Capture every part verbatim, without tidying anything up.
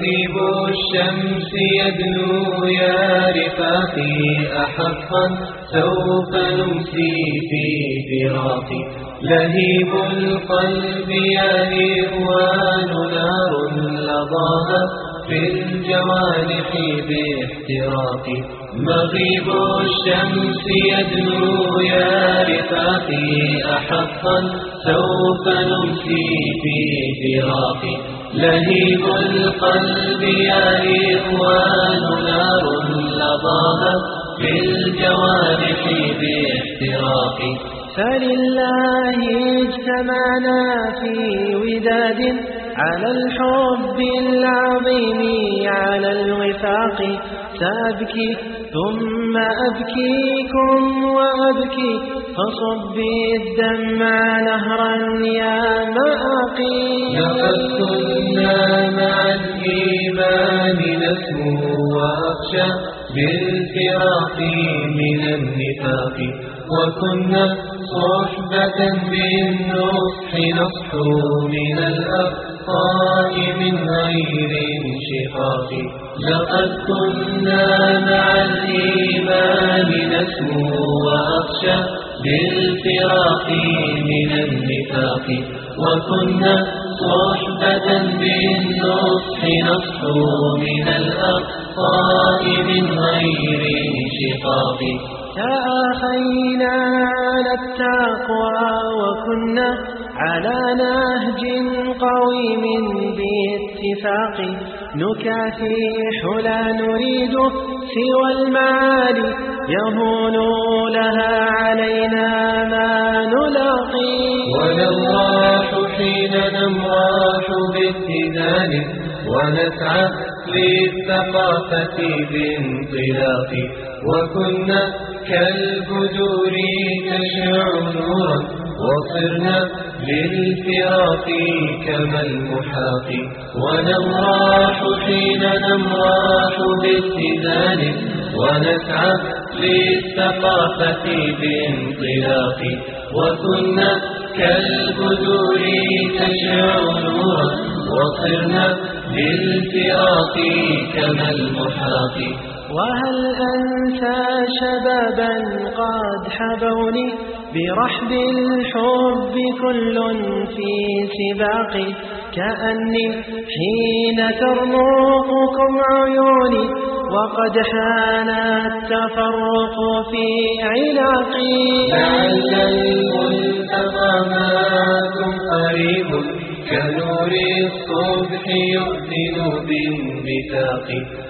مغيب الشمس يدنو يا رفاقي أحقا سوف نمسي في فراقي. لهيب القلب يا إخوان نار لظاها في الجوانح باحتراق. مغيب الشمس يدنو يا رفاقي أحقا سوف نمسي في فراق. لهيب القلب يا إخوان نار لظاها في الجوانح باحتراق. فلله اجتمعنا في وداد على الحب العظيم على الوفاق. سأبكي ثم أبكيكم وأبكي فصبي الدمع نهرا يا مآقي. لقد كنا مع الإيمان نسمو وأخشى بالفراق من النفاق. وكنا صحبة بالنصح نصحو من الأخطاء من غير انشقاق. لقد كنا مع الإيمان نسمو وأخشى بالفراق من النفاق. وكنا صحبة بالنصح نصحو من الأخطاء من غير انشقاق. تآخينا على التقوى وكنا على نهج قويم باتفاق. نكافح لا نريد سوى المعالي يهون لها علينا ما نلاقي. ونمراح حين نمراح باتزان ونسعى للثقافة بانطلاق. وكنا كالبذور تشع نورا وصرنا للفراق كما المحاق. ونمراح حين نمراح باتزان ونسعى للثقافة بانطلاق. وكنا كالبذور تشع نورا وصرنا للفراق كما المحاق. وهل أنسى شبابا قد حبوني برحب الحب كل في سباق. كأني حين ترمقكم عيوني وقد حان التفرق في عناقي. لعل الملتقى معكم قريب كنور الصبح يؤذن بانبثاق.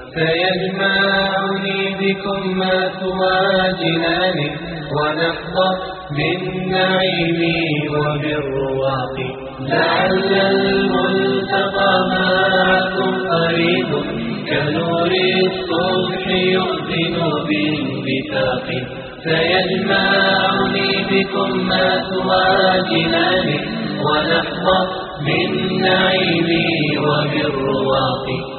سيجمعني بكم ما سوى جنان ونحظى بالنعيم وبالرواق. لعل الملتقى معكم قريب كنور الصبح يؤذن بانبثاق. سيجمعني بكم ما سوى جنان ونحظى بالنعيم وبالرواق.